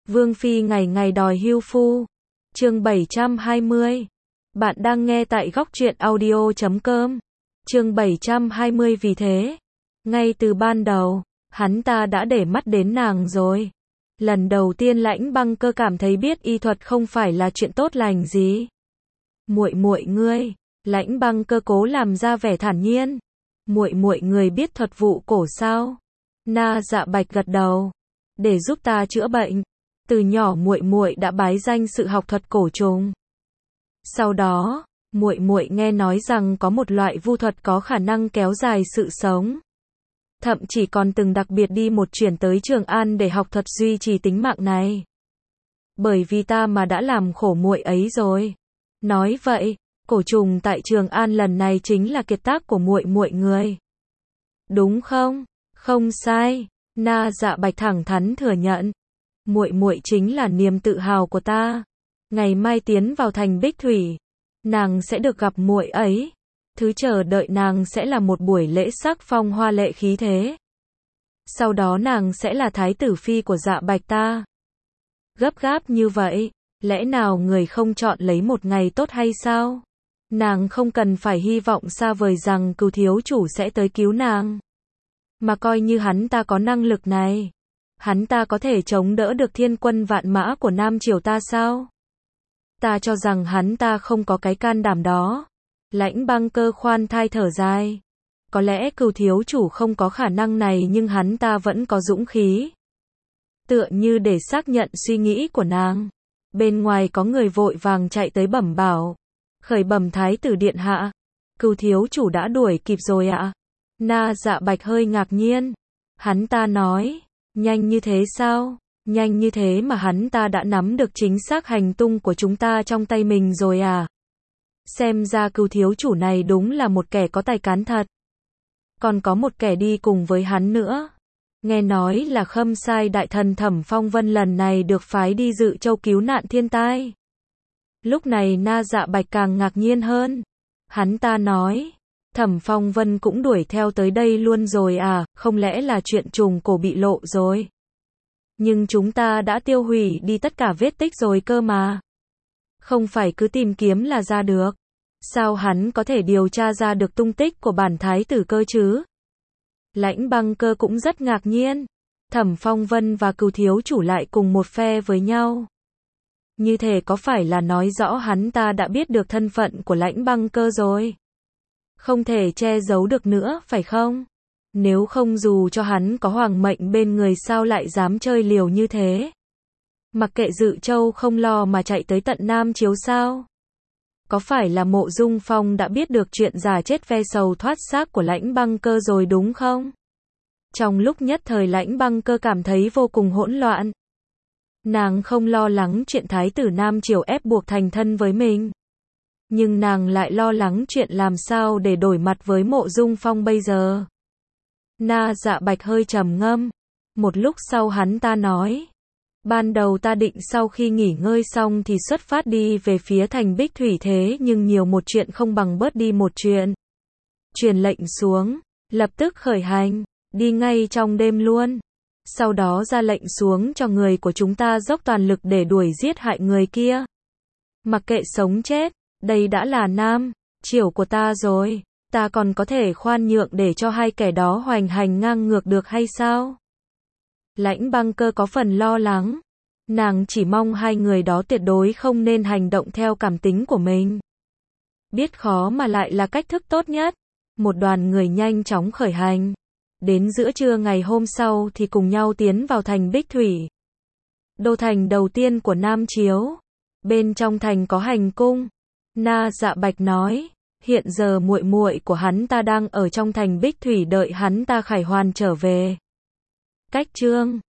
Vương phi ngày ngày đòi hưu phu. Chương 720. Bạn đang nghe tại góc truyện audio.com. Chương 720 vì thế, ngay từ ban đầu, hắn ta đã để mắt đến nàng rồi. Lần đầu tiên Lãnh Băng Cơ cảm thấy biết y thuật không phải là chuyện tốt lành gì. Muội muội ngươi, Lãnh Băng Cơ cố làm ra vẻ thản nhiên. Muội muội người biết thuật vụ cổ sao? Na Dạ Bạch gật đầu. Để giúp ta chữa bệnh. Từ nhỏ muội muội đã bái danh sự học thuật cổ trùng. Sau đó, muội muội nghe nói rằng có một loại vu thuật có khả năng kéo dài sự sống. Thậm chí còn từng đặc biệt đi một chuyến tới Trường An để học thuật duy trì tính mạng này. Bởi vì ta mà đã làm khổ muội ấy rồi. Nói vậy, cổ trùng tại Trường An lần này chính là kiệt tác của muội muội người. Đúng không? Không sai. Na Dạ Bạch thẳng thắn thừa nhận. Muội muội chính là niềm tự hào của ta. Ngày mai tiến vào thành Bích Thủy, nàng sẽ được gặp muội ấy. Thứ chờ đợi nàng sẽ là một buổi lễ sắc phong hoa lệ khí thế. Sau đó nàng sẽ là thái tử phi của Dạ Bạch ta. Gấp gáp như vậy, lẽ nào người không chọn lấy một ngày tốt hay sao? Nàng không cần phải hy vọng xa vời rằng Cửu thiếu chủ sẽ tới cứu nàng. Mà coi như hắn ta có năng lực này, hắn ta có thể chống đỡ được thiên quân vạn mã của Nam Triều ta sao? Ta cho rằng hắn ta không có cái can đảm đó. Lãnh Băng Cơ khoan thai thở dài. Có lẽ Cửu thiếu chủ không có khả năng này nhưng hắn ta vẫn có dũng khí. Tựa như để xác nhận suy nghĩ của nàng. Bên ngoài có người vội vàng chạy tới bẩm bảo. Khởi bẩm thái tử điện hạ. Cửu thiếu chủ đã đuổi kịp rồi ạ. Na Dạ Bạch hơi ngạc nhiên. Hắn ta nói, nhanh như thế sao? Nhanh như thế mà hắn ta đã nắm được chính xác hành tung của chúng ta trong tay mình rồi à? Xem ra Cửu thiếu chủ này đúng là một kẻ có tài cán thật. Còn có một kẻ đi cùng với hắn nữa. Nghe nói là Khâm Sai đại thần Thẩm Phong Vân lần này được phái đi Dự Châu cứu nạn thiên tai. Lúc này Na Dạ Bạch càng ngạc nhiên hơn. Hắn ta nói, Thẩm Phong Vân cũng đuổi theo tới đây luôn rồi à, không lẽ là chuyện trùng cổ bị lộ rồi? Nhưng chúng ta đã tiêu hủy đi tất cả vết tích rồi cơ mà. Không phải cứ tìm kiếm là ra được. Sao hắn có thể điều tra ra được tung tích của bản thái tử cơ chứ? Lãnh Băng Cơ cũng rất ngạc nhiên. Thẩm Phong Vân và Cửu thiếu chủ lại cùng một phe với nhau. Như thế có phải là nói rõ hắn ta đã biết được thân phận của Lãnh Băng Cơ rồi? Không thể che giấu được nữa, phải không? Nếu không dù cho hắn có hoàng mệnh bên người sao lại dám chơi liều như thế? Mặc kệ Dự Châu không lo mà chạy tới tận Nam Chiếu sao? Có phải là Mộ Dung Phong đã biết được chuyện giả chết ve sầu thoát xác của Lãnh Băng Cơ rồi đúng không? Trong lúc nhất thời Lãnh Băng Cơ cảm thấy vô cùng hỗn loạn. Nàng không lo lắng chuyện thái tử Nam Triều ép buộc thành thân với mình. Nhưng nàng lại lo lắng chuyện làm sao để đổi mặt với Mộ Dung Phong bây giờ. Na Dạ Bạch hơi trầm ngâm. Một lúc sau hắn ta nói. Ban đầu ta định sau khi nghỉ ngơi xong thì xuất phát đi về phía thành Bích Thủy thế nhưng nhiều một chuyện không bằng bớt đi một chuyện. Truyền lệnh xuống, lập tức khởi hành, đi ngay trong đêm luôn. Sau đó ra lệnh xuống cho người của chúng ta dốc toàn lực để đuổi giết hại người kia. Mặc kệ sống chết, đây đã là Nam Triều của ta rồi, ta còn có thể khoan nhượng để cho hai kẻ đó hoành hành ngang ngược được hay sao? Lãnh Băng Cơ có phần lo lắng. Nàng chỉ mong hai người đó tuyệt đối không nên hành động theo cảm tính của mình. Biết khó mà lại là cách thức tốt nhất. Một đoàn người nhanh chóng khởi hành. Đến giữa trưa ngày hôm sau thì cùng nhau tiến vào thành Bích Thủy. Đô thành đầu tiên của Nam Chiếu. Bên trong thành có hành cung. Na Dạ Bạch nói, hiện giờ muội muội của hắn ta đang ở trong thành Bích Thủy đợi hắn ta khải hoàn trở về. Cách chương